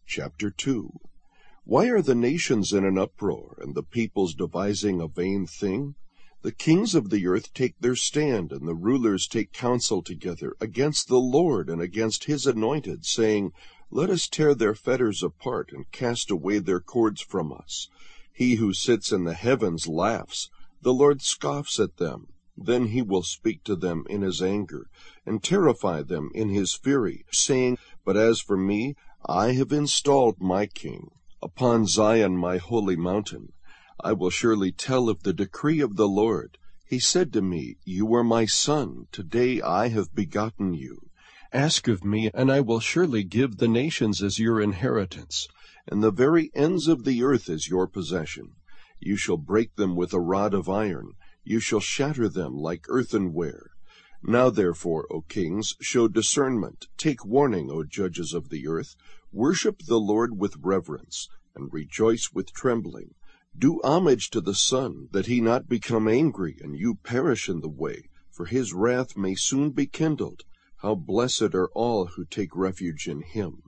Chapter 2. Why are the nations in an uproar, and the peoples devising a vain thing? The kings of the earth take their stand, and the rulers take counsel together against the Lord and against his anointed, saying, Let us tear their fetters apart, and cast away their cords from us. He who sits in the heavens laughs. The Lord scoffs at them. Then he will speak to them in his anger, and terrify them in his fury, saying, But as for me, I have installed my king upon Zion, my holy mountain. I will surely tell of the decree of the Lord. He said to me, You are my son. Today I have begotten you. Ask of me, and I will surely give the nations as your inheritance, and the very ends of the earth as your possession. You shall break them with a rod of iron. You shall shatter them like earthenware. Now therefore, O kings, show discernment. Take warning, O judges of the earth. Worship the Lord with reverence, and rejoice with trembling. Do homage to the Son, that he not become angry, and you perish in the way, for his wrath may soon be kindled. How blessed are all who take refuge in him.